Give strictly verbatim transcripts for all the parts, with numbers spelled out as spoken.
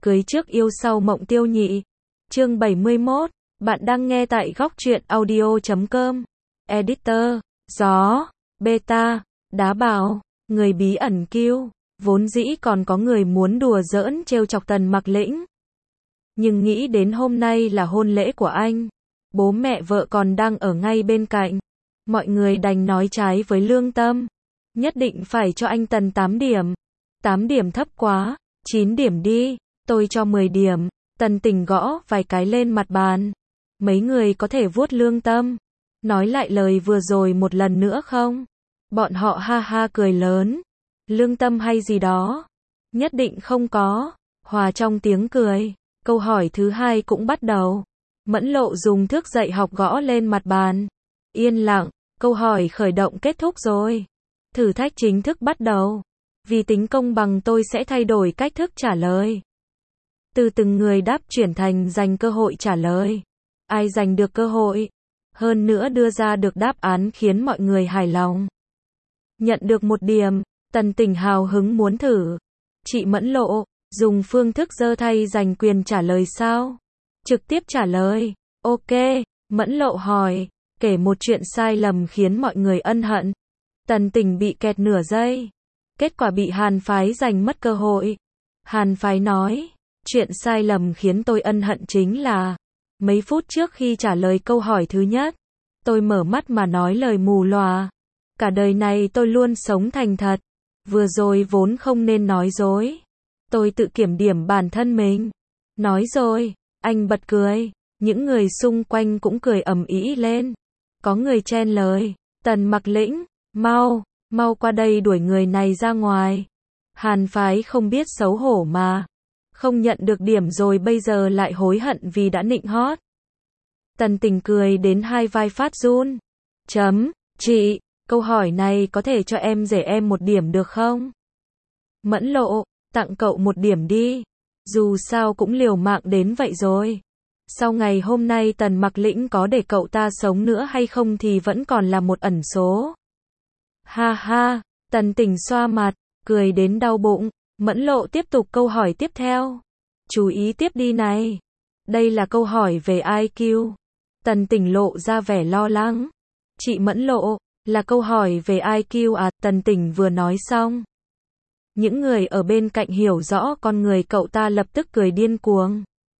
Cưới trước yêu sau mộng tiêu nhị. Chương bảy mươi mốt, bạn đang nghe tại góc truyện audio chấm com. Editor, gió, beta, đá bào, người bí ẩn kiêu. Vốn dĩ còn có người muốn đùa giỡn trêu chọc Tần Mặc Lĩnh. Nhưng nghĩ đến hôm nay là hôn lễ của anh, bố mẹ vợ còn đang ở ngay bên cạnh, mọi người đành nói trái với lương tâm. Nhất định phải cho anh Tần tám điểm. tám điểm thấp quá, chín điểm đi, tôi cho mười điểm. Tần Tình gõ vài cái lên mặt bàn. Mấy người có thể vuốt lương tâm, nói lại lời vừa rồi một lần nữa không? Bọn họ ha ha cười lớn. Lương tâm hay gì đó? Nhất định không có. Hòa trong tiếng cười, câu hỏi thứ hai cũng bắt đầu. Mẫn Lộ dùng thước dạy học gõ lên mặt bàn. Yên lặng, câu hỏi khởi động kết thúc rồi. Thử thách chính thức bắt đầu. Vì tính công bằng tôi sẽ thay đổi cách thức trả lời. Từ từng người đáp chuyển thành giành cơ hội trả lời. Ai giành được cơ hội, hơn nữa đưa ra được đáp án khiến mọi người hài lòng. Nhận được một điểm, Tần Tình hào hứng muốn thử. Chị Mẫn Lộ, dùng phương thức giơ tay giành quyền trả lời sao? Trực tiếp trả lời. Ok, Mẫn Lộ hỏi, kể một chuyện sai lầm khiến mọi người ân hận. Tần Tình bị kẹt nửa giây. Kết quả bị Hàn Phái giành mất cơ hội. Hàn Phái nói, chuyện sai lầm khiến tôi ân hận chính là, mấy phút trước khi trả lời câu hỏi thứ nhất, tôi mở mắt mà nói lời mù lòa. Cả đời này tôi luôn sống thành thật. Vừa rồi vốn không nên nói dối. Tôi tự kiểm điểm bản thân mình. Nói rồi, anh bật cười. Những người xung quanh cũng cười ầm ĩ lên. Có người chen lời, Tần Mặc Lĩnh, mau, mau qua đây đuổi người này ra ngoài. Hàn Phái không biết xấu hổ mà. Không nhận được điểm rồi bây giờ lại hối hận vì đã nịnh hót. Tần Tình cười đến hai vai phát run. Chấm, chị, câu hỏi này có thể cho em rẻ em một điểm được không? Mẫn Lộ, tặng cậu một điểm đi. Dù sao cũng liều mạng đến vậy rồi. Sau ngày hôm nay Tần Mặc Lĩnh có để cậu ta sống nữa hay không thì vẫn còn là một ẩn số. Ha ha, Tần Tình xoa mặt, cười đến đau bụng. Mẫn Lộ tiếp tục câu hỏi tiếp theo. Chú ý tiếp đi này. Đây là câu hỏi về i kiu. Tần Tình lộ ra vẻ lo lắng. Chị Mẫn Lộ, là câu hỏi về i kiu à? Tần Tình vừa nói xong, những người ở bên cạnh hiểu rõ con người cậu ta lập tức cười điên cuồng.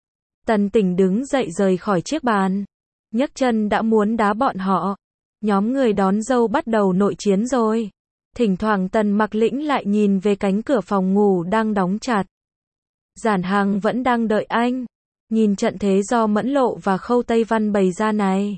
Tần Tình đứng dậy rời khỏi chiếc bàn, nhấc chân đã muốn đá bọn họ. Nhóm người đón dâu bắt đầu nội chiến rồi. Thỉnh thoảng Tần Mặc Lĩnh lại nhìn về cánh cửa phòng ngủ đang đóng chặt. Giản Hàng vẫn đang đợi anh. Nhìn trận thế do Mẫn Lộ và Khâu Tây Văn bày ra này,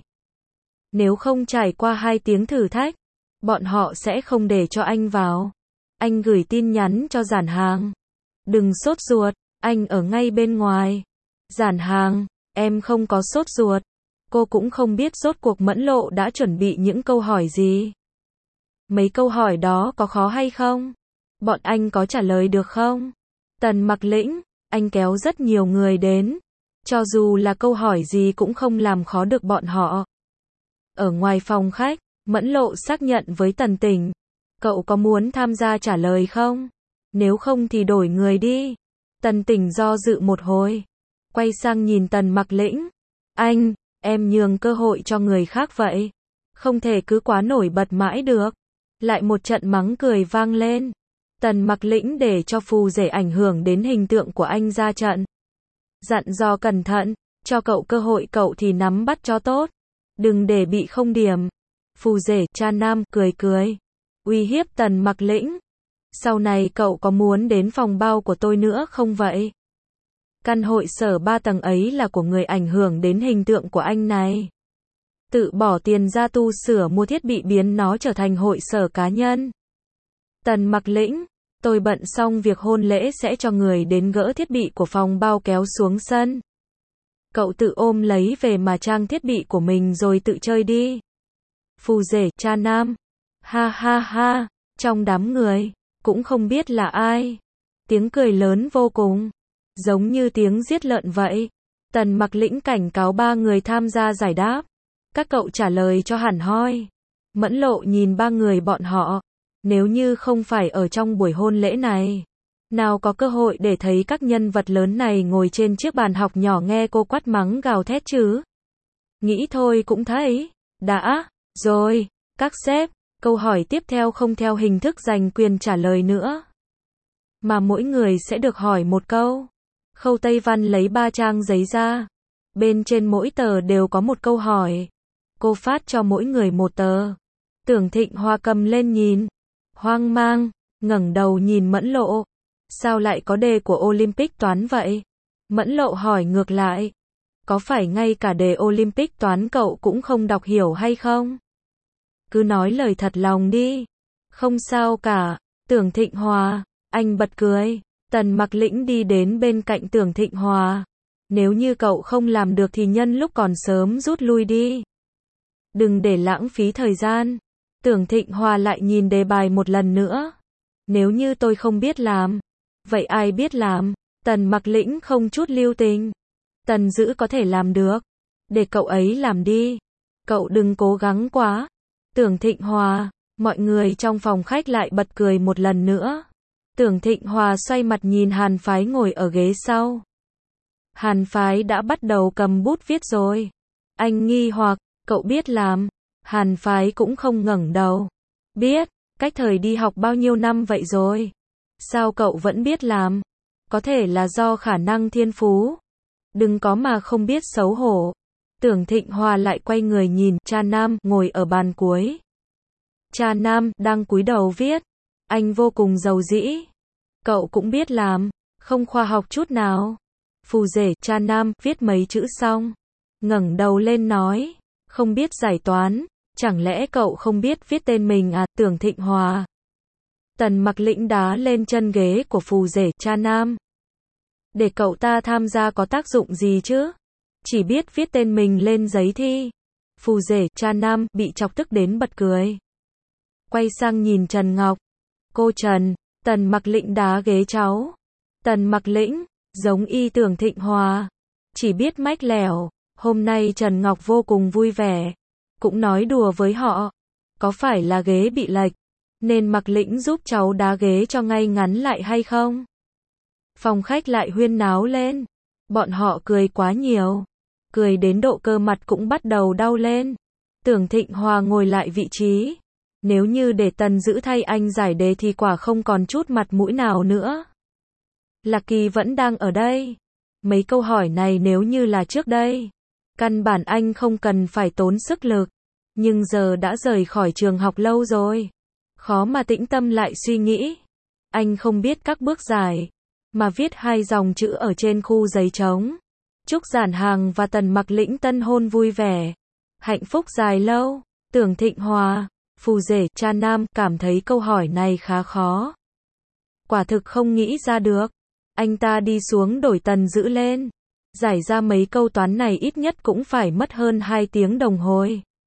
nếu không trải qua hai tiếng thử thách, bọn họ sẽ không để cho anh vào. Anh gửi tin nhắn cho Giản Hàng. Đừng sốt ruột, anh ở ngay bên ngoài. Giản Hàng, em không có sốt ruột. Cô cũng không biết rốt cuộc Mẫn Lộ đã chuẩn bị những câu hỏi gì. Mấy câu hỏi đó có khó hay không? Bọn anh có trả lời được không? Tần Mặc Lĩnh, anh kéo rất nhiều người đến. Cho dù là câu hỏi gì cũng không làm khó được bọn họ. Ở ngoài phòng khách, Mẫn Lộ xác nhận với Tần Tình. Cậu có muốn tham gia trả lời không? Nếu không thì đổi người đi. Tần Tình do dự một hồi. Quay sang nhìn Tần Mặc Lĩnh. Anh, em nhường cơ hội cho người khác vậy. Không thể cứ quá nổi bật mãi được. Lại một trận mắng cười vang lên. Tần Mặc Lĩnh để cho phù rể ảnh hưởng đến hình tượng của anh ra trận. Dặn dò cẩn thận, cho cậu cơ hội cậu thì nắm bắt cho tốt. Đừng để bị không điểm. Phù rể, cha nam, cười cười. Uy hiếp Tần Mặc Lĩnh. Sau này cậu có muốn đến phòng bao của tôi nữa không vậy? Căn hội sở ba tầng ấy là của người ảnh hưởng đến hình tượng của anh này. Tự bỏ tiền ra tu sửa mua thiết bị biến nó trở thành hội sở cá nhân. Tần Mặc Lĩnh, tôi bận xong việc hôn lễ sẽ cho người đến gỡ thiết bị của phòng bao kéo xuống sân. Cậu tự ôm lấy về mà trang thiết bị của mình rồi tự chơi đi. Phù rể, cha nam. Ha ha ha, trong đám người, cũng không biết là ai. Tiếng cười lớn vô cùng, giống như tiếng giết lợn vậy. Tần Mặc Lĩnh cảnh cáo ba người tham gia giải đáp. Các cậu trả lời cho hẳn hoi. Mẫn Lộ nhìn ba người bọn họ. Nếu như không phải ở trong buổi hôn lễ này, Nào có cơ hội để thấy các nhân vật lớn này ngồi trên chiếc bàn học nhỏ nghe cô quát mắng gào thét chứ. Nghĩ thôi cũng thấy. Đã, rồi, các sếp, câu hỏi tiếp theo không theo hình thức giành quyền trả lời nữa. Mà mỗi người sẽ được hỏi một câu. Khâu Tây Văn lấy ba trang giấy ra. Bên trên mỗi tờ đều có một câu hỏi. Cô phát cho mỗi người một tờ. Tưởng Thịnh Hoa cầm lên nhìn. Hoang mang, ngẩng đầu nhìn Mẫn Lộ. Sao lại có đề của Olympic toán vậy? Mẫn Lộ hỏi ngược lại. Có phải ngay cả đề Olympic toán cậu cũng không đọc hiểu hay không? Cứ nói lời thật lòng đi. Không sao cả. Tưởng Thịnh Hòa, anh bật cười. Tần Mặc Lĩnh đi đến bên cạnh Tưởng Thịnh Hòa. Nếu như cậu không làm được thì nhân lúc còn sớm rút lui đi. Đừng để lãng phí thời gian. Tưởng Thịnh Hòa lại nhìn đề bài một lần nữa. Nếu như tôi không biết làm, vậy ai biết làm? Tần Mặc Lĩnh không chút lưu tình. Tần Dữ có thể làm được. Để cậu ấy làm đi. Cậu đừng cố gắng quá. Tưởng Thịnh Hòa, mọi người trong phòng khách lại bật cười một lần nữa. Tưởng Thịnh Hòa xoay mặt nhìn Hàn Phái ngồi ở ghế sau. Hàn Phái đã bắt đầu cầm bút viết rồi. Anh nghi hoặc, cậu biết làm? Hàn Phái cũng không ngẩng đầu. Biết, cách thời đi học bao nhiêu năm vậy rồi? Sao cậu vẫn biết làm? Có thể là do khả năng thiên phú. Đừng có mà không biết xấu hổ. Tưởng Thịnh Hòa lại quay người nhìn cha Nam ngồi ở bàn cuối. Cha Nam đang cúi đầu viết. Anh vô cùng giàu dĩ. Cậu cũng biết làm, không khoa học chút nào. Phù rể cha Nam viết mấy chữ xong, ngẩng đầu lên nói, không biết giải toán, chẳng lẽ cậu không biết viết tên mình à? Tưởng Thịnh Hòa. Tần Mặc Lĩnh đá lên chân ghế của phù rể cha Nam. Để cậu ta tham gia có tác dụng gì chứ? Chỉ biết viết tên mình lên giấy thi. Phù rể cha Nam bị chọc tức đến bật cười. Quay sang nhìn Trần Ngọc. Cô Trần, Tần Mặc Lĩnh đá ghế cháu. Tần Mặc Lĩnh, giống y Tưởng Thịnh Hòa. Chỉ biết mách lẻo. Hôm nay Trần Ngọc vô cùng vui vẻ. Cũng nói đùa với họ. Có phải là ghế bị lệch, nên Mặc Lĩnh giúp cháu đá ghế cho ngay ngắn lại hay không? Phòng khách lại huyên náo lên. Bọn họ cười quá nhiều. Cười đến độ cơ mặt cũng bắt đầu đau lên. Tưởng Thịnh Hòa ngồi lại vị trí. Nếu như để Tần Dữ thay anh giải đề thì quả không còn chút mặt mũi nào nữa. Lạc Kỳ vẫn đang ở đây. Mấy câu hỏi này nếu như là trước đây, căn bản anh không cần phải tốn sức lực. Nhưng giờ đã rời khỏi trường học lâu rồi. Khó mà tĩnh tâm lại suy nghĩ. Anh không biết các bước giải, mà viết hai dòng chữ ở trên khu giấy trống. Chúc Giản Hàng và Tần Mặc Lĩnh tân hôn vui vẻ. Hạnh phúc dài lâu. Tưởng Thịnh Hòa, phù rể cha Nam cảm thấy câu hỏi này khá khó. Quả thực không nghĩ ra được. Anh ta đi xuống đổi Tần Dữ lên. Giải ra mấy câu toán này ít nhất cũng phải mất hơn hai tiếng đồng hồ.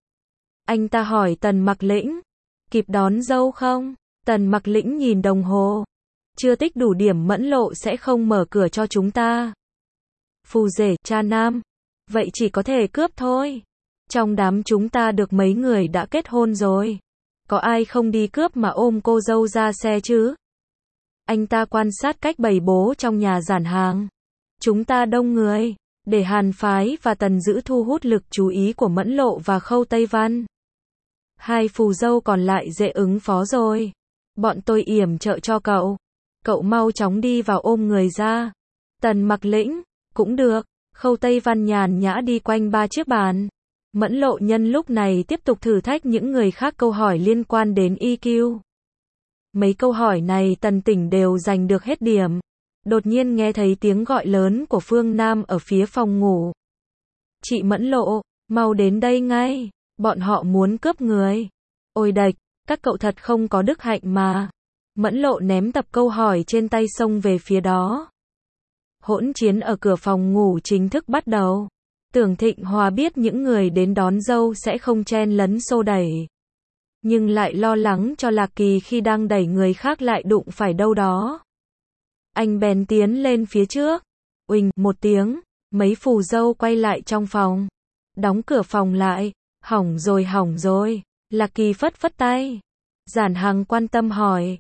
Anh ta hỏi Tần Mặc Lĩnh, kịp đón dâu không? Tần Mặc Lĩnh nhìn đồng hồ. Chưa tích đủ điểm Mẫn Lộ sẽ không mở cửa cho chúng ta. Phù rể cha Nam, vậy chỉ có thể cướp thôi. Trong đám chúng ta được mấy người đã kết hôn rồi. Có ai không đi cướp mà ôm cô dâu ra xe chứ? Anh ta quan sát cách bày bố trong nhà Giản Hàng. Chúng ta đông người, để Hàn Phái và Tần Dữ thu hút lực chú ý của Mẫn Lộ và Khâu Tây Văn. Hai phù dâu còn lại dễ ứng phó rồi. Bọn tôi yểm trợ cho cậu. Cậu mau chóng đi vào ôm người ra. Tần Mặc Lĩnh, cũng được. Khâu Tây Văn nhàn nhã đi quanh ba chiếc bàn. Mẫn Lộ nhân lúc này tiếp tục thử thách những người khác câu hỏi liên quan đến i kiu. Mấy câu hỏi này Tần Tỉnh đều giành được hết điểm. Đột nhiên nghe thấy tiếng gọi lớn của Phương Nam ở phía phòng ngủ. Chị Mẫn Lộ, mau đến đây ngay. Bọn họ muốn cướp người. Ôi đạch, các cậu thật không có đức hạnh mà. Mẫn Lộ ném tập câu hỏi trên tay xông về phía đó. Hỗn chiến ở cửa phòng ngủ chính thức bắt đầu. Tưởng Thịnh Hòa biết những người đến đón dâu sẽ không chen lấn xô đẩy. Nhưng lại lo lắng cho Lạc Kỳ khi đang đẩy người khác lại đụng phải đâu đó. Anh bèn tiến lên phía trước. Uỳnh, một tiếng, mấy phù dâu quay lại trong phòng. Đóng cửa phòng lại. Hỏng rồi hỏng rồi. Lạc Kỳ phất phất tay. Giản Hằng quan tâm hỏi.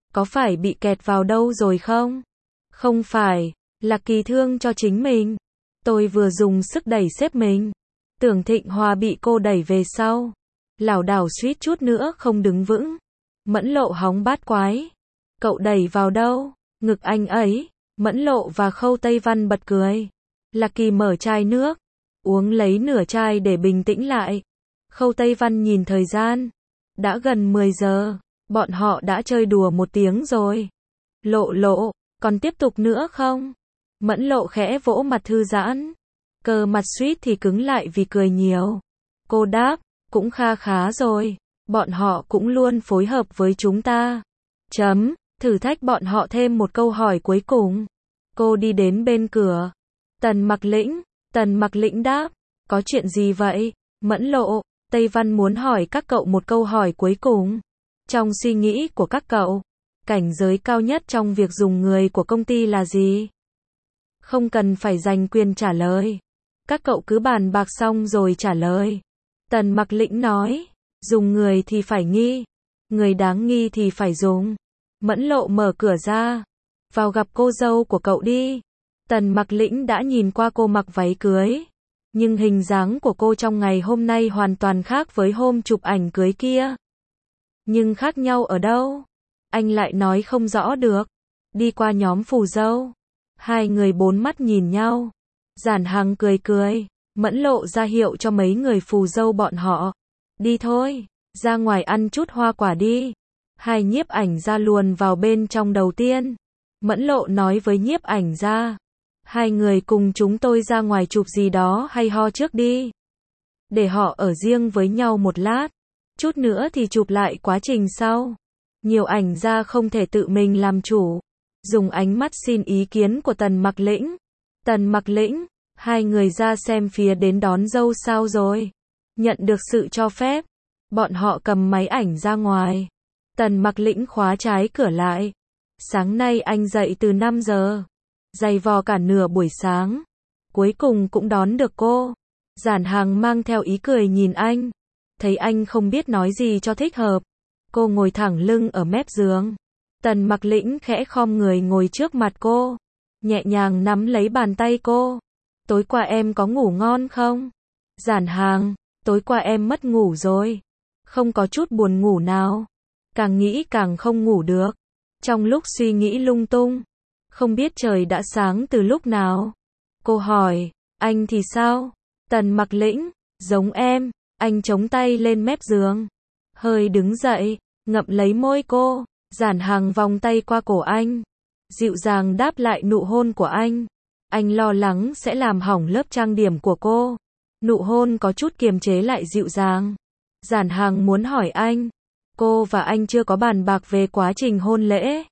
Có phải bị kẹt vào đâu rồi không? Không phải, là Kỳ thương cho chính mình. Tôi vừa dùng sức đẩy sếp mình. Tưởng Thịnh Hòa bị cô đẩy về sau. Lảo đảo suýt chút nữa không đứng vững. Mẫn Lộ hóng bát quái. Cậu đẩy vào đâu? Ngực anh ấy. Mẫn Lộ và Khâu Tây Văn bật cười. Là Kỳ mở chai nước. Uống lấy nửa chai để bình tĩnh lại. Khâu Tây Văn nhìn thời gian. Đã gần mười giờ. Bọn họ đã chơi đùa một tiếng rồi. Lộ Lộ, còn tiếp tục nữa không? Mẫn Lộ khẽ vỗ mặt thư giãn. Cơ mặt suýt thì cứng lại vì cười nhiều. Cô đáp, cũng kha khá rồi. Bọn họ cũng luôn phối hợp với chúng ta. Chấm, thử thách bọn họ thêm một câu hỏi cuối cùng. Cô đi đến bên cửa. Tần Mặc Lĩnh, Tần Mặc Lĩnh đáp, có chuyện gì vậy? Mẫn Lộ, Tây Văn muốn hỏi các cậu một câu hỏi cuối cùng. Trong suy nghĩ của các cậu, cảnh giới cao nhất trong việc dùng người của công ty là gì? Không cần phải giành quyền trả lời. Các cậu cứ bàn bạc xong rồi trả lời. Tần Mặc Lĩnh nói, dùng người thì phải nghi, người đáng nghi thì phải dùng. Mẫn Lộ mở cửa ra, vào gặp cô dâu của cậu đi. Tần Mặc Lĩnh đã nhìn qua cô mặc váy cưới, nhưng hình dáng của cô trong ngày hôm nay hoàn toàn khác với hôm chụp ảnh cưới kia. Nhưng khác nhau ở đâu? Anh lại nói không rõ được. Đi qua nhóm phù dâu, hai người bốn mắt nhìn nhau. Giản Hằng cười cười, Mẫn Lộ ra hiệu cho mấy người phù dâu bọn họ. Đi thôi, ra ngoài ăn chút hoa quả đi. Hai nhiếp ảnh gia luồn vào bên trong đầu tiên. Mẫn Lộ nói với nhiếp ảnh gia, hai người cùng chúng tôi ra ngoài chụp gì đó hay ho trước đi. Để họ ở riêng với nhau một lát. Chút nữa thì chụp lại quá trình sau. Nhiều ảnh gia không thể tự mình làm chủ. Dùng ánh mắt xin ý kiến của Tần Mặc Lĩnh. Tần Mặc Lĩnh, hai người ra xem phía đến đón dâu sao rồi. Nhận được sự cho phép, bọn họ cầm máy ảnh ra ngoài. Tần Mặc Lĩnh khóa trái cửa lại. Sáng nay anh dậy từ năm giờ. Giày vò cả nửa buổi sáng. Cuối cùng cũng đón được cô. Giản Hằng mang theo ý cười nhìn anh. Thấy anh không biết nói gì cho thích hợp. Cô ngồi thẳng lưng ở mép giường. Tần Mặc Lĩnh khẽ khom người ngồi trước mặt cô. Nhẹ nhàng nắm lấy bàn tay cô. Tối qua em có ngủ ngon không? Giản Hằng, tối qua em mất ngủ rồi. Không có chút buồn ngủ nào. Càng nghĩ càng không ngủ được. Trong lúc suy nghĩ lung tung. Không biết trời đã sáng từ lúc nào. Cô hỏi, anh thì sao? Tần Mặc Lĩnh, giống em. Anh chống tay lên mép giường. Hơi đứng dậy, ngậm lấy môi cô. Giản Hằng vòng tay qua cổ anh. Dịu dàng đáp lại nụ hôn của anh. Anh lo lắng sẽ làm hỏng lớp trang điểm của cô. Nụ hôn có chút kiềm chế lại dịu dàng. Giản Hằng muốn hỏi anh. Cô và anh chưa có bàn bạc về quá trình hôn lễ.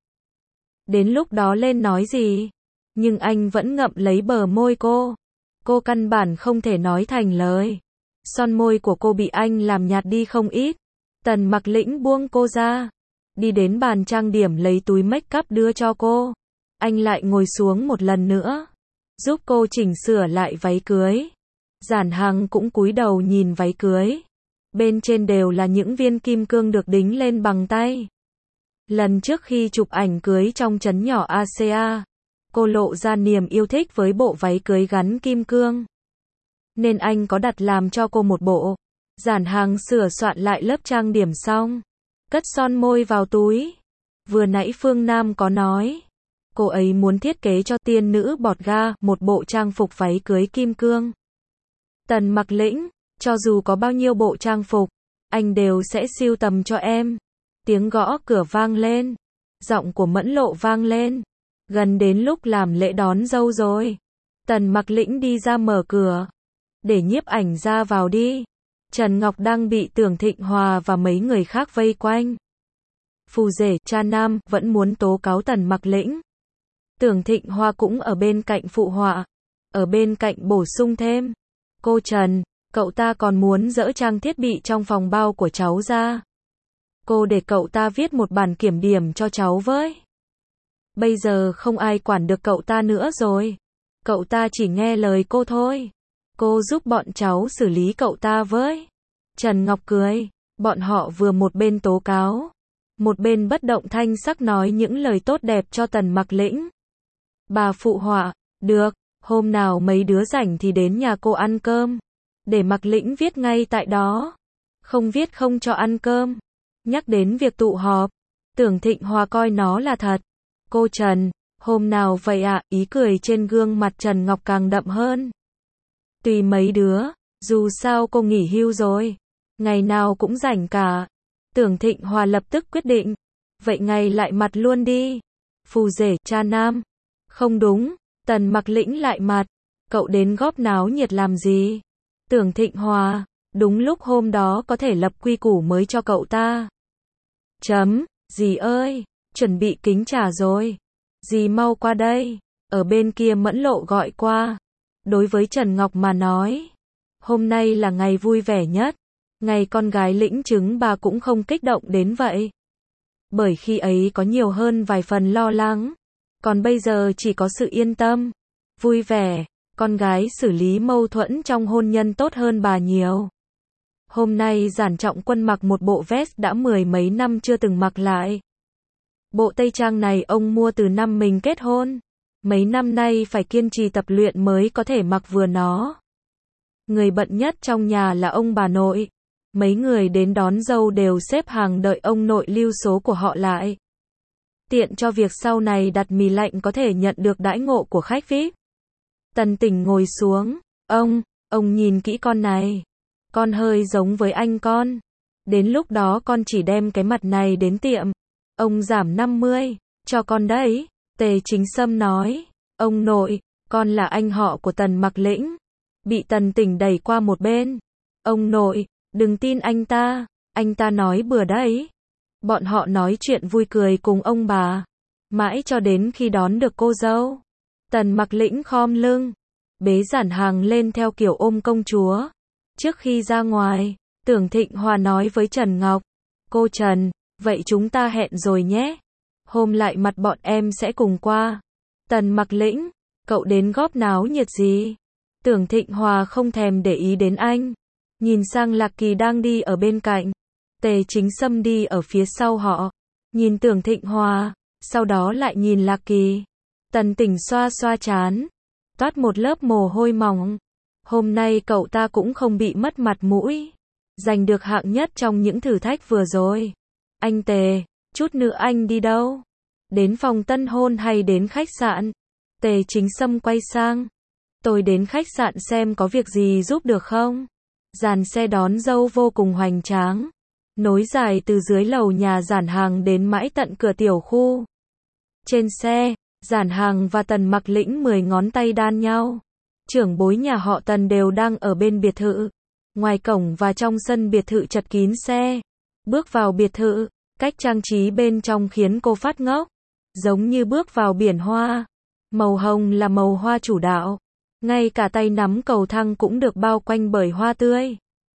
Đến lúc đó lên nói gì. Nhưng anh vẫn ngậm lấy bờ môi cô. Cô căn bản không thể nói thành lời. Son môi của cô bị anh làm nhạt đi không ít. Tần Mặc Lĩnh buông cô ra. Đi đến bàn trang điểm lấy túi make up đưa cho cô. Anh lại ngồi xuống một lần nữa. Giúp cô chỉnh sửa lại váy cưới. Giản Hằng cũng cúi đầu nhìn váy cưới. Bên trên đều là những viên kim cương được đính lên bằng tay. Lần trước khi chụp ảnh cưới trong trấn nhỏ a xê a, cô lộ ra niềm yêu thích với bộ váy cưới gắn kim cương. Nên anh có đặt làm cho cô một bộ. Giản Hằng sửa soạn lại lớp trang điểm xong. Cất son môi vào túi. Vừa nãy Phương Nam có nói. Cô ấy muốn thiết kế cho tiên nữ bọt ga một bộ trang phục váy cưới kim cương. Tần Mặc Lĩnh, cho dù có bao nhiêu bộ trang phục, anh đều sẽ sưu tầm cho em. Tiếng gõ cửa vang lên. Giọng của Mẫn Lộ vang lên. Gần đến lúc làm lễ đón dâu rồi. Tần Mặc Lĩnh đi ra mở cửa. Để nhiếp ảnh ra vào đi. Trần Ngọc đang bị Tưởng Thịnh Hòa và mấy người khác vây quanh. Phù rể, cha nam, vẫn muốn tố cáo Tần Mặc Lĩnh. Tưởng Thịnh Hòa cũng ở bên cạnh phụ họa. Ở bên cạnh bổ sung thêm. Cô Trần, cậu ta còn muốn dỡ trang thiết bị trong phòng bao của cháu ra. Cô để cậu ta viết một bản kiểm điểm cho cháu với. Bây giờ không ai quản được cậu ta nữa rồi. Cậu ta chỉ nghe lời cô thôi. Cô giúp bọn cháu xử lý cậu ta với. Trần Ngọc cười. Bọn họ vừa một bên tố cáo. một bên bất động thanh sắc nói những lời tốt đẹp cho Tần Mặc Lĩnh. Bà phụ họa, được, hôm nào mấy đứa rảnh thì đến nhà cô ăn cơm. Để Mặc Lĩnh viết ngay tại đó. Không viết không cho ăn cơm. Nhắc đến việc tụ họp, Tưởng Thịnh Hòa coi nó là thật. Cô Trần, hôm nào vậy ạ? Ý cười trên gương mặt Trần Ngọc càng đậm hơn. Tùy mấy đứa, dù sao cô nghỉ hưu rồi. Ngày nào cũng rảnh cả. Tưởng Thịnh Hòa lập tức quyết định. Vậy ngày lại mặt luôn đi. Phù rể, cha nam. Không đúng, Tần Mặc Lĩnh lại mặt. Cậu đến góp náo nhiệt làm gì? Tưởng Thịnh Hòa, đúng lúc hôm đó có thể lập quy củ mới cho cậu ta. Chấm, dì ơi, chuẩn bị kính trà rồi. Dì mau qua đây. Ở bên kia Mẫn Lộ gọi qua. Đối với Trần Ngọc mà nói, hôm nay là ngày vui vẻ nhất. Ngày con gái lĩnh chứng bà cũng không kích động đến vậy. Bởi khi ấy có nhiều hơn vài phần lo lắng. Còn bây giờ chỉ có sự yên tâm, vui vẻ, con gái xử lý mâu thuẫn trong hôn nhân tốt hơn bà nhiều. Hôm nay Giản Trọng Quân mặc một bộ vest đã mười mấy năm chưa từng mặc lại. Bộ tây trang này ông mua từ năm mình kết hôn. Mấy năm nay phải kiên trì tập luyện mới có thể mặc vừa nó. Người bận nhất trong nhà là ông bà nội. Mấy người đến đón dâu đều xếp hàng đợi ông nội lưu số của họ lại. Tiện cho việc sau này đặt mì lạnh có thể nhận được đãi ngộ của khách vi ai pi. Tần Tỉnh ngồi xuống. Ông, ông nhìn kỹ con này. Con hơi giống với anh con. Đến lúc đó con chỉ đem cái mặt này đến tiệm. Ông giảm năm mươi, cho con đấy. Tề Chính Sâm nói. Ông nội, con là anh họ của Tần Mặc Lĩnh. Bị Tần Tỉnh đẩy qua một bên. Ông nội, đừng tin anh ta. Anh ta nói bừa đấy. Bọn họ nói chuyện vui cười cùng ông bà. Mãi cho đến khi đón được cô dâu. Tần Mặc Lĩnh khom lưng. Bế Giản Hàng lên theo kiểu ôm công chúa. Trước khi ra ngoài, Tưởng Thịnh Hòa nói với Trần Ngọc. Cô Trần, vậy chúng ta hẹn rồi nhé. Hôm lại mặt bọn em sẽ cùng qua. Tần Mặc Lĩnh, cậu đến góp náo nhiệt gì? Tưởng Thịnh Hòa không thèm để ý đến anh. Nhìn sang Lạc Kỳ đang đi ở bên cạnh. Tề Chính Sâm đi ở phía sau họ. Nhìn Tưởng Thịnh Hòa, sau đó lại nhìn Lạc Kỳ. Tần Tỉnh xoa xoa trán. Toát một lớp mồ hôi mỏng. Hôm nay cậu ta cũng không bị mất mặt mũi. Giành được hạng nhất trong những thử thách vừa rồi. Anh Tề, chút nữa anh đi đâu? Đến phòng tân hôn hay đến khách sạn? Tề Chính Sâm quay sang. Tôi đến khách sạn xem có việc gì giúp được không? Dàn xe đón dâu vô cùng hoành tráng. Nối dài từ dưới lầu nhà Giản Hàng đến mãi tận cửa tiểu khu. Trên xe, Giản Hàng và Tần Mặc Lĩnh mười ngón tay đan nhau. Trưởng bối nhà họ Tần đều đang ở bên biệt thự. Ngoài cổng và trong sân biệt thự chật kín xe. Bước vào biệt thự, cách trang trí bên trong khiến cô phát ngốc. Giống như bước vào biển hoa. Màu hồng là màu hoa chủ đạo. Ngay cả tay nắm cầu thang cũng được bao quanh bởi hoa tươi.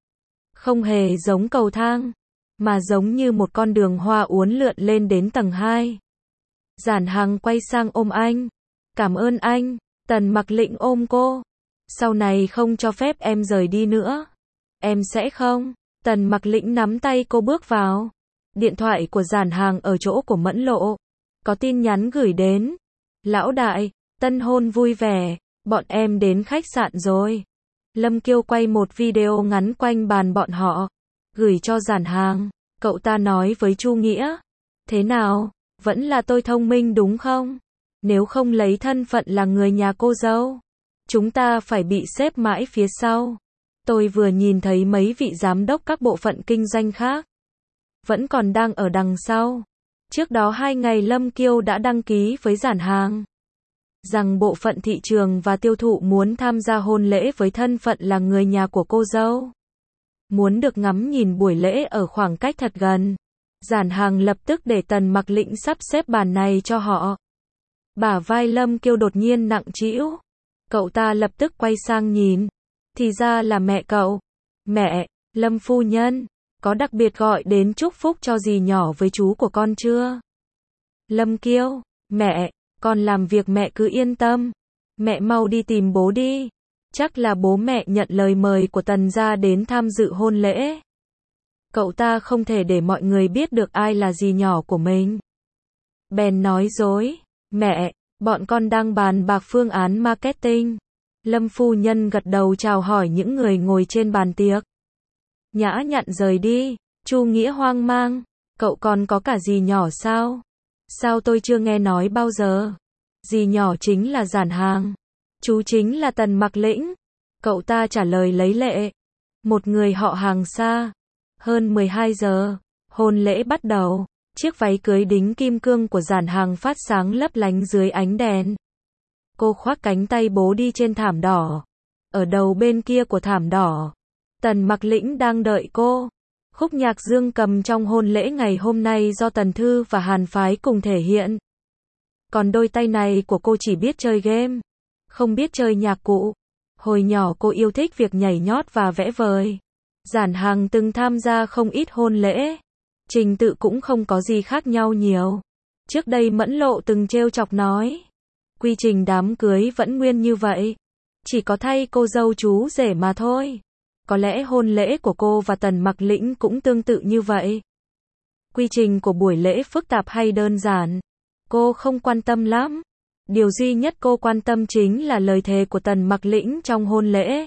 Không hề giống cầu thang, mà giống như một con đường hoa uốn lượn lên đến tầng hai. Giản Hàng quay sang ôm anh. Cảm ơn anh. Tần Mặc Lĩnh ôm cô. Sau này không cho phép em rời đi nữa. Em sẽ không. Tần Mặc Lĩnh nắm tay cô bước vào. Điện thoại của Giản Hàng ở chỗ của Mẫn Lộ. Có tin nhắn gửi đến. Lão đại, tân hôn vui vẻ. Bọn em đến khách sạn rồi. Lâm Kiêu quay một video ngắn quanh bàn bọn họ. Gửi cho Giản Hàng. Cậu ta nói với Chu Nghĩa. Thế nào? Vẫn là tôi thông minh đúng không? Nếu không lấy thân phận là người nhà cô dâu, chúng ta phải bị xếp mãi phía sau. Tôi vừa nhìn thấy mấy vị giám đốc các bộ phận kinh doanh khác. Vẫn còn đang ở đằng sau. Trước đó hai ngày Lâm Kiêu đã đăng ký với Giản Hàng. Rằng bộ phận thị trường và tiêu thụ muốn tham gia hôn lễ với thân phận là người nhà của cô dâu. Muốn được ngắm nhìn buổi lễ ở khoảng cách thật gần. Giản Hàng lập tức để Tần Mặc Lĩnh sắp xếp bàn này cho họ. Bả vai Lâm Kiêu đột nhiên nặng trĩu. Cậu ta lập tức quay sang nhìn. Thì ra là mẹ cậu. Mẹ, Lâm phu nhân, có đặc biệt gọi đến chúc phúc cho dì nhỏ với chú của con chưa? Lâm Kiêu, mẹ, con làm việc mẹ cứ yên tâm. Mẹ mau đi tìm bố đi. Chắc là bố mẹ nhận lời mời của Tần gia đến tham dự hôn lễ. Cậu ta không thể để mọi người biết được ai là dì nhỏ của mình. Bèn nói dối, mẹ, bọn con đang bàn bạc phương án marketing. Lâm phu nhân gật đầu chào hỏi những người ngồi trên bàn tiệc. Nhã nhặn rời đi. Chu Nghĩa hoang mang, cậu còn có cả dì nhỏ sao? Sao tôi chưa nghe nói bao giờ? Dì nhỏ chính là Giản Hàng. Chú chính là Tần Mặc Lĩnh. Cậu ta trả lời lấy lệ. Một người họ Hàng xa. Hơn mười hai giờ, hôn lễ bắt đầu. Chiếc váy cưới đính kim cương của Giản Hàng phát sáng lấp lánh dưới ánh đèn. Cô khoác cánh tay bố đi trên thảm đỏ. Ở đầu bên kia của thảm đỏ, Tần Mặc Lĩnh đang đợi cô. Khúc nhạc dương cầm trong hôn lễ ngày hôm nay do Tần Thư và Hàn Phái cùng thể hiện. Còn đôi tay này của cô chỉ biết chơi game, không biết chơi nhạc cụ. Hồi nhỏ cô yêu thích việc nhảy nhót và vẽ vời. Giản Hàng từng tham gia không ít hôn lễ. Trình tự cũng không có gì khác nhau nhiều. Trước đây Mẫn Lộ từng trêu chọc nói, quy trình đám cưới vẫn nguyên như vậy, chỉ có thay cô dâu chú rể mà thôi. Có lẽ hôn lễ của cô và Tần Mặc Lĩnh cũng tương tự như vậy. Quy trình của buổi lễ phức tạp hay đơn giản, cô không quan tâm lắm. Điều duy nhất cô quan tâm chính là lời thề của Tần Mặc Lĩnh trong hôn lễ.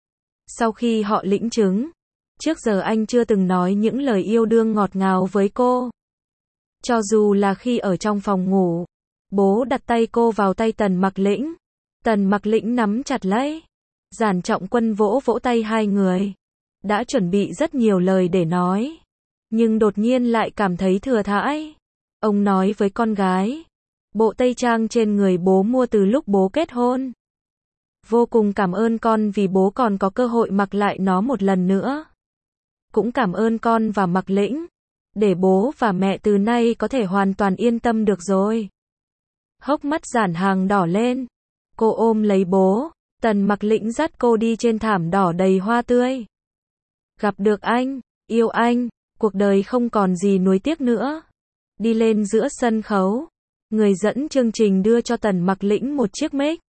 Sau khi họ lĩnh chứng, trước giờ anh chưa từng nói những lời yêu đương ngọt ngào với cô. Cho dù là khi ở trong phòng ngủ, bố đặt tay cô vào tay Tần Mặc Lĩnh. Tần Mặc Lĩnh nắm chặt lấy. Giản Trọng Quân vỗ vỗ tay hai người. Đã chuẩn bị rất nhiều lời để nói, nhưng đột nhiên lại cảm thấy thừa thãi. Ông nói với con gái, bộ tây trang trên người bố mua từ lúc bố kết hôn. Vô cùng cảm ơn con vì bố còn có cơ hội mặc lại nó một lần nữa. Cũng cảm ơn con và Mặc Lĩnh, để bố và mẹ từ nay có thể hoàn toàn yên tâm được rồi. Hốc mắt Giản Hàng đỏ lên. Cô ôm lấy bố. Tần Mặc Lĩnh dắt cô đi trên thảm đỏ đầy hoa tươi. Gặp được anh, yêu anh, cuộc đời không còn gì nuối tiếc nữa. Đi lên giữa sân khấu, người dẫn chương trình đưa cho Tần Mặc Lĩnh một chiếc mic.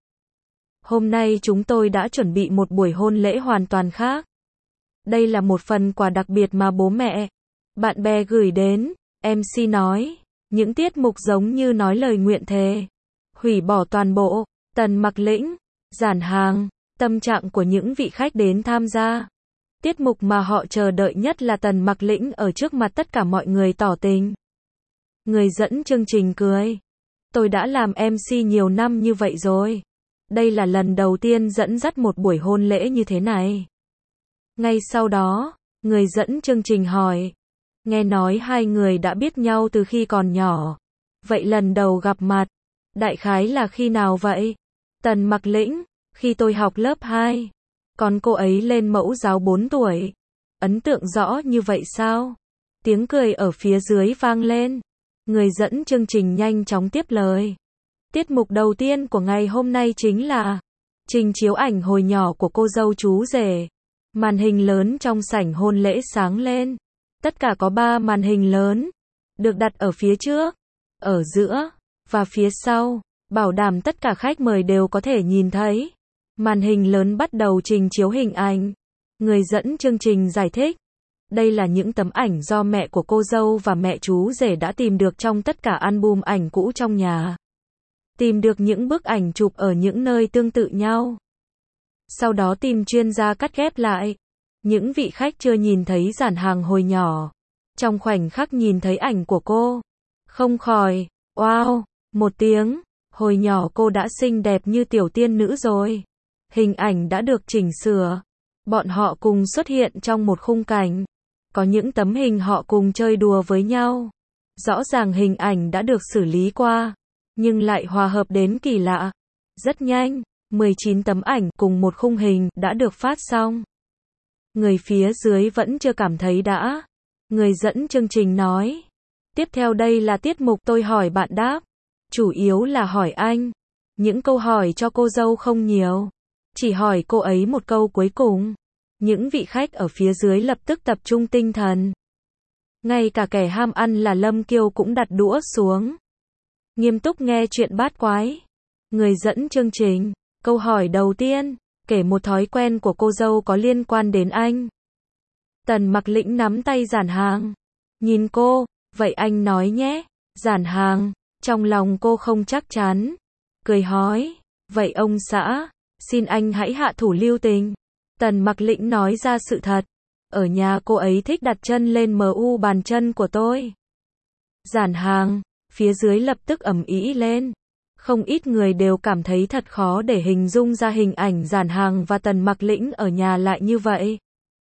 Hôm nay chúng tôi đã chuẩn bị một buổi hôn lễ hoàn toàn khác. Đây là một phần quà đặc biệt mà bố mẹ, bạn bè gửi đến. em xê nói, những tiết mục giống như nói lời nguyện thề. Hủy bỏ toàn bộ. Tần Mặc Lĩnh, Giản Hàng, tâm trạng của những vị khách đến tham gia. Tiết mục mà họ chờ đợi nhất là Tần Mặc Lĩnh ở trước mặt tất cả mọi người tỏ tình. Người dẫn chương trình cười. Tôi đã làm em xê nhiều năm như vậy rồi. Đây là lần đầu tiên dẫn dắt một buổi hôn lễ như thế này. Ngay sau đó, người dẫn chương trình hỏi. Nghe nói hai người đã biết nhau từ khi còn nhỏ. Vậy lần đầu gặp mặt, đại khái là khi nào vậy? Tần Mặc Lĩnh, khi tôi học lớp hai. Còn cô ấy lên mẫu giáo bốn tuổi. Ấn tượng rõ như vậy sao? Tiếng cười ở phía dưới vang lên. Người dẫn chương trình nhanh chóng tiếp lời. Tiết mục đầu tiên của ngày hôm nay chính là trình chiếu ảnh hồi nhỏ của cô dâu chú rể. Màn hình lớn trong sảnh hôn lễ sáng lên. Tất cả có ba màn hình lớn, được đặt ở phía trước, ở giữa, và phía sau, bảo đảm tất cả khách mời đều có thể nhìn thấy. Màn hình lớn bắt đầu trình chiếu hình ảnh. Người dẫn chương trình giải thích. Đây là những tấm ảnh do mẹ của cô dâu và mẹ chú rể đã tìm được trong tất cả album ảnh cũ trong nhà. Tìm được những bức ảnh chụp ở những nơi tương tự nhau. Sau đó tìm chuyên gia cắt ghép lại. Những vị khách chưa nhìn thấy Giản Hàng hồi nhỏ, trong khoảnh khắc nhìn thấy ảnh của cô, không khỏi, wow, một tiếng, hồi nhỏ cô đã xinh đẹp như tiểu tiên nữ rồi. Hình ảnh đã được chỉnh sửa. Bọn họ cùng xuất hiện trong một khung cảnh. Có những tấm hình họ cùng chơi đùa với nhau. Rõ ràng hình ảnh đã được xử lý qua, nhưng lại hòa hợp đến kỳ lạ. Rất nhanh, mười chín tấm ảnh cùng một khung hình đã được phát xong. Người phía dưới vẫn chưa cảm thấy đã. Người dẫn chương trình nói. Tiếp theo đây là tiết mục tôi hỏi bạn đáp. Chủ yếu là hỏi anh. Những câu hỏi cho cô dâu không nhiều. Chỉ hỏi cô ấy một câu cuối cùng. Những vị khách ở phía dưới lập tức tập trung tinh thần. Ngay cả kẻ ham ăn là Lâm Kiêu cũng đặt đũa xuống. Nghiêm túc nghe chuyện bát quái. Người dẫn chương trình. Câu hỏi đầu tiên. Kể một thói quen của cô dâu có liên quan đến anh. Tần Mặc Lĩnh nắm tay Giản Hàng. Nhìn cô, vậy anh nói nhé. Giản Hàng, trong lòng cô không chắc chắn. Cười hỏi, vậy ông xã, xin anh hãy hạ thủ lưu tình. Tần Mặc Lĩnh nói ra sự thật. Ở nhà cô ấy thích đặt chân lên mờ u bàn chân của tôi. Giản Hàng, phía dưới lập tức ầm ĩ lên. Không ít người đều cảm thấy thật khó để hình dung ra hình ảnh Giản Hàng và Tần Mặc Lĩnh ở nhà lại như vậy.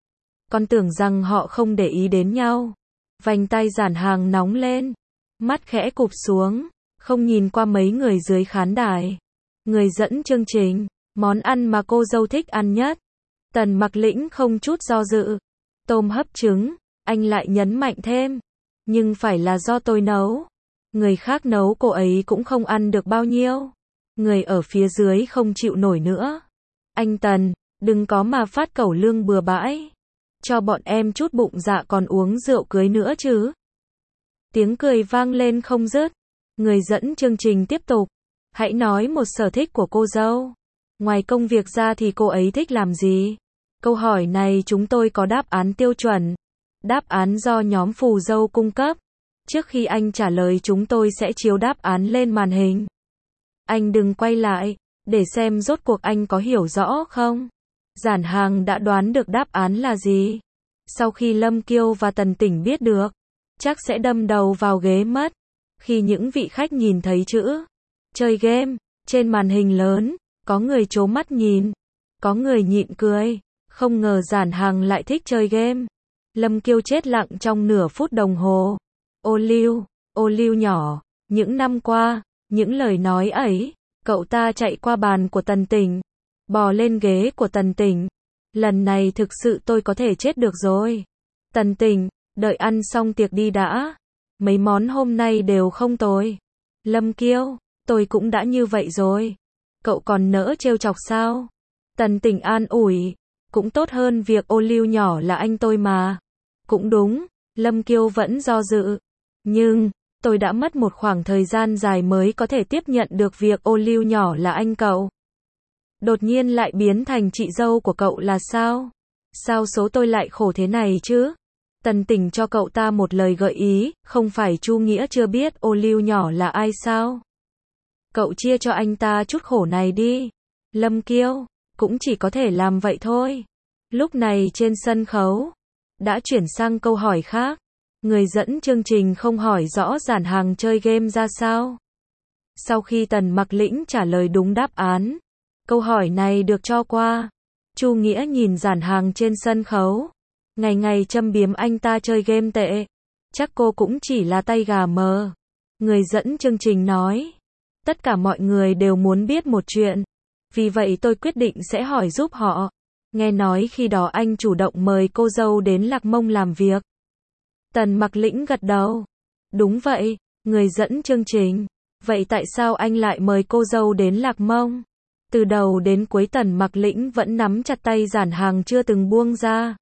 Còn tưởng rằng họ không để ý đến nhau. Vành tay Giản Hàng nóng lên, mắt khẽ cụp xuống, không nhìn qua mấy người dưới khán đài. Người dẫn chương trình, món ăn mà cô dâu thích ăn nhất. Tần Mặc Lĩnh không chút do dự. Tôm hấp trứng, anh lại nhấn mạnh thêm. Nhưng phải là do tôi nấu. Người khác nấu cô ấy cũng không ăn được bao nhiêu. Người ở phía dưới không chịu nổi nữa. Anh Tần, đừng có mà phát cẩu lương bừa bãi. Cho bọn em chút bụng dạ còn uống rượu cưới nữa chứ. Tiếng cười vang lên không dứt. Người dẫn chương trình tiếp tục. Hãy nói một sở thích của cô dâu. Ngoài công việc ra thì cô ấy thích làm gì? Câu hỏi này chúng tôi có đáp án tiêu chuẩn. Đáp án do nhóm phù dâu cung cấp. Trước khi anh trả lời chúng tôi sẽ chiếu đáp án lên màn hình. Anh đừng quay lại, để xem rốt cuộc anh có hiểu rõ không? Giản Hàng đã đoán được đáp án là gì. Sau khi Lâm Kiêu và Tần Tỉnh biết được, chắc sẽ đâm đầu vào ghế mất. Khi những vị khách nhìn thấy chữ chơi game trên màn hình lớn, có người trố mắt nhìn, có người nhịn cười. Không ngờ Giản Hàng lại thích chơi game. Lâm Kiêu chết lặng trong nửa phút đồng hồ. Ô Lưu, ô Lưu nhỏ, những năm qua, những lời nói ấy, cậu ta chạy qua bàn của Tần Tỉnh, bò lên ghế của Tần Tỉnh. Lần này thực sự tôi có thể chết được rồi. Tần Tỉnh, đợi ăn xong tiệc đi đã. Mấy món hôm nay đều không tồi. Lâm Kiêu, tôi cũng đã như vậy rồi. Cậu còn nỡ trêu chọc sao? Tần Tỉnh an ủi, cũng tốt hơn việc ô Lưu nhỏ là anh tôi mà. Cũng đúng, Lâm Kiêu vẫn do dự. Nhưng, tôi đã mất một khoảng thời gian dài mới có thể tiếp nhận được việc ô Lưu nhỏ là anh cậu. Đột nhiên lại biến thành chị dâu của cậu là sao? Sao số tôi lại khổ thế này chứ? Tần Tỉnh cho cậu ta một lời gợi ý, không phải Chu Nghĩa chưa biết ô Lưu nhỏ là ai sao? Cậu chia cho anh ta chút khổ này đi. Lâm Kiêu, cũng chỉ có thể làm vậy thôi. Lúc này trên sân khấu, đã chuyển sang câu hỏi khác. Người dẫn chương trình không hỏi rõ Giản Hàng chơi game ra sao. Sau khi Tần Mặc Lĩnh trả lời đúng đáp án, câu hỏi này được cho qua. Chu Nghĩa nhìn Giản Hàng trên sân khấu, ngày ngày châm biếm anh ta chơi game tệ. Chắc cô cũng chỉ là tay gà mờ. Người dẫn chương trình nói, tất cả mọi người đều muốn biết một chuyện. Vì vậy tôi quyết định sẽ hỏi giúp họ. Nghe nói khi đó anh chủ động mời cô dâu đến Lạc Mông làm việc. Tần Mặc Lĩnh gật đầu. Đúng vậy, người dẫn chương trình. Vậy tại sao anh lại mời cô dâu đến Lạc Mông? Từ đầu đến cuối Tần Mặc Lĩnh vẫn nắm chặt tay Giản Hàng chưa từng buông ra.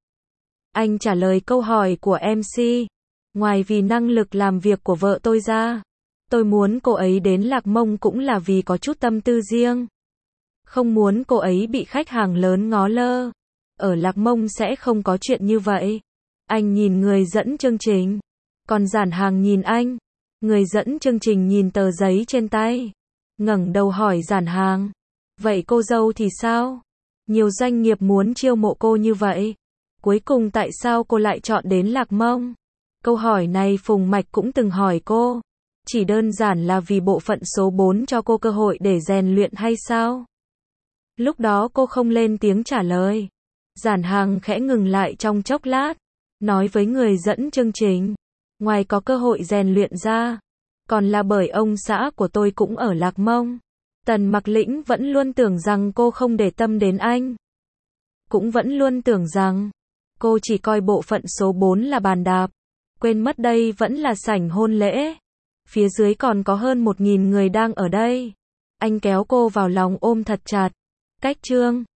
Anh trả lời câu hỏi của em xê. Ngoài vì năng lực làm việc của vợ tôi ra, tôi muốn cô ấy đến Lạc Mông cũng là vì có chút tâm tư riêng. Không muốn cô ấy bị khách hàng lớn ngó lơ. Ở Lạc Mông sẽ không có chuyện như vậy. Anh nhìn người dẫn chương trình. Còn Giản Hàng nhìn anh. Người dẫn chương trình nhìn tờ giấy trên tay. Ngẩng đầu hỏi Giản Hàng. Vậy cô dâu thì sao? Nhiều doanh nghiệp muốn chiêu mộ cô như vậy. Cuối cùng tại sao cô lại chọn đến Lạc Mông? Câu hỏi này Phùng Mạch cũng từng hỏi cô. Chỉ đơn giản là vì bộ phận số bốn cho cô cơ hội để rèn luyện hay sao? Lúc đó cô không lên tiếng trả lời. Giản Hàng khẽ ngừng lại trong chốc lát. Nói với người dẫn chương trình. Ngoài có cơ hội rèn luyện ra, còn là bởi ông xã của tôi cũng ở Lạc Mông. Tần Mặc Lĩnh vẫn luôn tưởng rằng cô không để tâm đến anh. Cũng vẫn luôn tưởng rằng cô chỉ coi bộ phận số bốn là bàn đạp. Quên mất đây vẫn là sảnh hôn lễ. Phía dưới còn có hơn một nghìn người đang ở đây. Anh kéo cô vào lòng ôm thật chặt. Cách chương